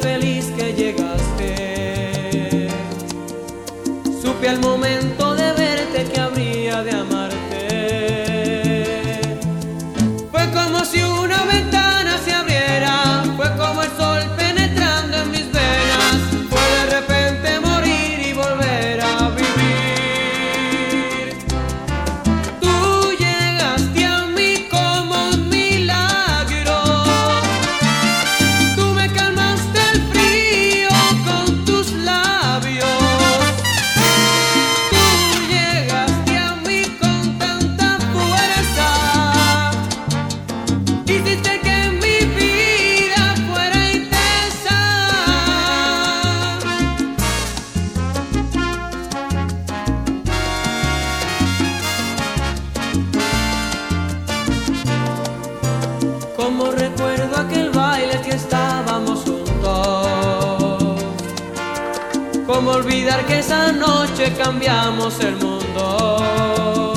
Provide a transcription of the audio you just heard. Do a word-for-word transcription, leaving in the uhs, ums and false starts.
feliz que llegaste. Supe al momento de verte que habría de amarte. Fue como si una ventana se abriera, fue como el sol penetrando en mis venas. Fue de repente morir y volver a vivir. Tú llegaste a mí como un milagro. Tú me calmaste el frío con tus labios. Tú llegaste a mí con tanta fuerza. Hiciste que mi vida fuera intensa. Como recuerdo aquel baile que estábamos juntos. Cómo olvidar que esa noche cambiamos el mundo.